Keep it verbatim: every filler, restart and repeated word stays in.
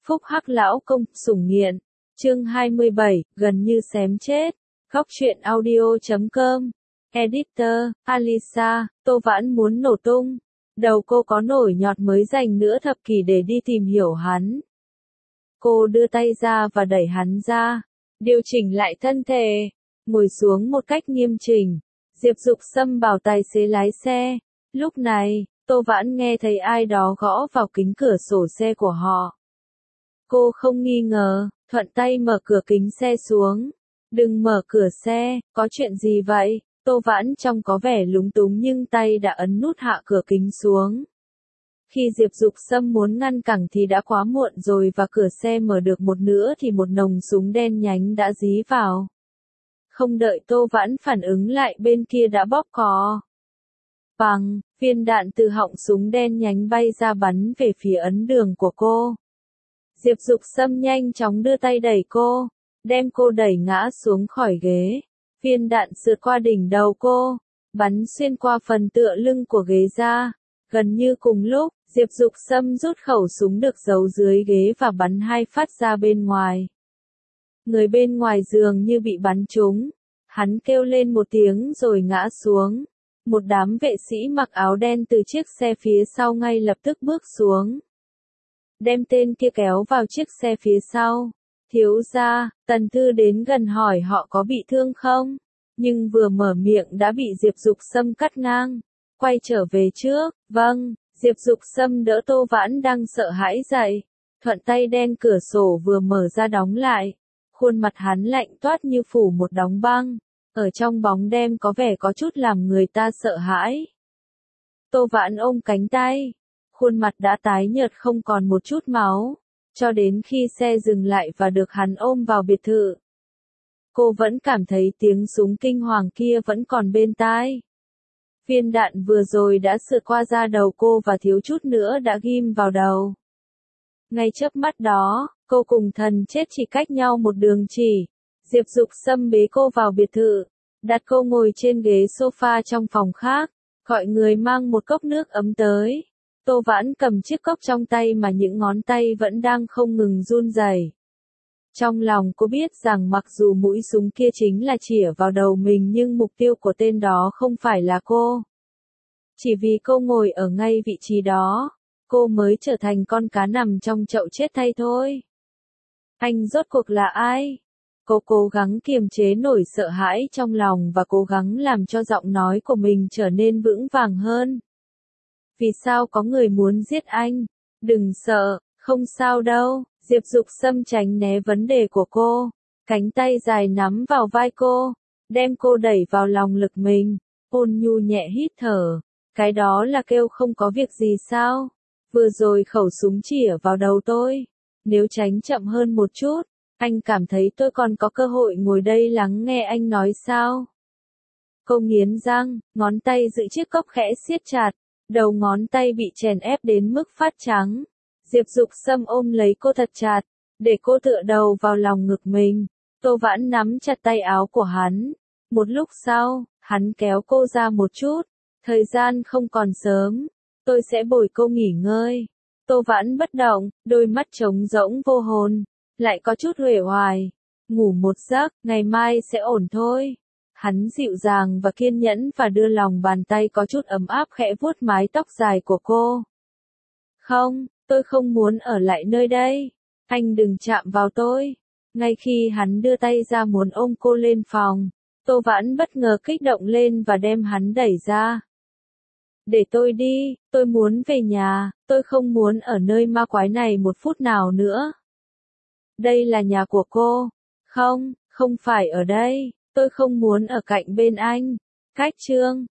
Phúc Hắc lão công, sủng nghiện. Chương hai mươi bảy, gần như xém chết. Góc truyện audio chấm com. Editor, Alisa, Tô Vãn muốn nổ tung. Đầu cô có nổi nhọt mới dành nửa thập kỷ để đi tìm hiểu hắn. Cô đưa tay ra và đẩy hắn ra. Điều chỉnh lại thân thể. Ngồi xuống một cách nghiêm chỉnh. Diệp Dục Sâm bảo tài xế lái xe. Lúc này, Tô Vãn nghe thấy ai đó gõ vào kính cửa sổ xe của họ. Cô không nghi ngờ, thuận tay mở cửa kính xe xuống. Đừng mở cửa xe, có chuyện gì vậy? Tô Vãn trông có vẻ lúng túng nhưng tay đã ấn nút hạ cửa kính xuống. Khi Diệp Dục Sâm muốn ngăn cản thì đã quá muộn rồi và cửa xe mở được một nửa thì một nòng súng đen nhánh đã dí vào. Không đợi Tô Vãn phản ứng lại bên kia đã bóp cò. Bằng, viên đạn từ họng súng đen nhánh bay ra bắn về phía ấn đường của cô. Diệp Dục Sâm nhanh chóng đưa tay đẩy cô, đem cô đẩy ngã xuống khỏi ghế. Viên đạn sượt qua đỉnh đầu cô, bắn xuyên qua phần tựa lưng của ghế ra. Gần như cùng lúc, Diệp Dục Sâm rút khẩu súng được giấu dưới ghế và bắn hai phát ra bên ngoài. Người bên ngoài giường như bị bắn trúng. Hắn kêu lên một tiếng rồi ngã xuống. Một đám vệ sĩ mặc áo đen từ chiếc xe phía sau ngay lập tức bước xuống. Đem tên kia kéo vào chiếc xe phía sau. Thiếu gia, Tần Thư đến gần hỏi họ có bị thương không? Nhưng vừa mở miệng đã bị Diệp Dục Sâm cắt ngang. Quay trở về trước, vâng, Diệp Dục Sâm đỡ Tô Vãn đang sợ hãi dậy. Thuận tay đen cửa sổ vừa mở ra đóng lại. Khuôn mặt hắn lạnh toát như phủ một đóng băng. Ở trong bóng đêm có vẻ có chút làm người ta sợ hãi. Tô Vãn ôm cánh tay. Khuôn mặt đã tái nhợt không còn một chút máu. Cho đến khi xe dừng lại và được hắn ôm vào biệt thự. Cô vẫn cảm thấy tiếng súng kinh hoàng kia vẫn còn bên tai. Viên đạn vừa rồi đã sượt qua da đầu cô và thiếu chút nữa đã ghim vào đầu. Ngay chớp mắt đó, cô cùng thần chết chỉ cách nhau một đường chỉ. Diệp Dục Sâm bế cô vào biệt thự, đặt cô ngồi trên ghế sofa trong phòng khác, gọi người mang một cốc nước ấm tới. Tô Vãn cầm chiếc cốc trong tay mà những ngón tay vẫn đang không ngừng run rẩy. Trong lòng cô biết rằng mặc dù mũi súng kia chính là chĩa vào đầu mình nhưng mục tiêu của tên đó không phải là cô. Chỉ vì cô ngồi ở ngay vị trí đó, cô mới trở thành con cá nằm trong chậu chết thay thôi. Anh rốt cuộc là ai? Cô cố gắng kiềm chế nỗi sợ hãi trong lòng và cố gắng làm cho giọng nói của mình trở nên vững vàng hơn. Vì sao có người muốn giết anh? Đừng sợ, không sao đâu. Diệp Dục Sâm tránh né vấn đề của cô. Cánh tay dài nắm vào vai cô, đem cô đẩy vào lòng lực mình. Ôn nhu nhẹ hít thở. Cái đó là kêu không có việc gì sao? Vừa rồi khẩu súng chĩa vào đầu tôi. Nếu tránh chậm hơn một chút, anh cảm thấy tôi còn có cơ hội ngồi đây lắng nghe anh nói sao? Cô nghiến răng, ngón tay giữ chiếc cốc khẽ siết chặt. Đầu ngón tay bị chèn ép đến mức phát trắng. Diệp Dục Sâm ôm lấy cô thật chặt, để cô tựa đầu vào lòng ngực mình. Tô Vãn nắm chặt tay áo của hắn. Một lúc sau, hắn kéo cô ra một chút. Thời gian không còn sớm. Tôi sẽ bồi cô nghỉ ngơi. Tô Vãn bất động, đôi mắt trống rỗng vô hồn. Lại có chút uể oải. Ngủ một giấc, ngày mai sẽ ổn thôi. Hắn dịu dàng và kiên nhẫn và đưa lòng bàn tay có chút ấm áp khẽ vuốt mái tóc dài của cô. Không, tôi không muốn ở lại nơi đây. Anh đừng chạm vào tôi. Ngay khi hắn đưa tay ra muốn ôm cô lên phòng, Tô Vãn bất ngờ kích động lên và đem hắn đẩy ra. Để tôi đi, tôi muốn về nhà, tôi không muốn ở nơi ma quái này một phút nào nữa. Đây là nhà của cô. Không, không phải ở đây. Tôi không muốn ở cạnh bên anh. Cách chương,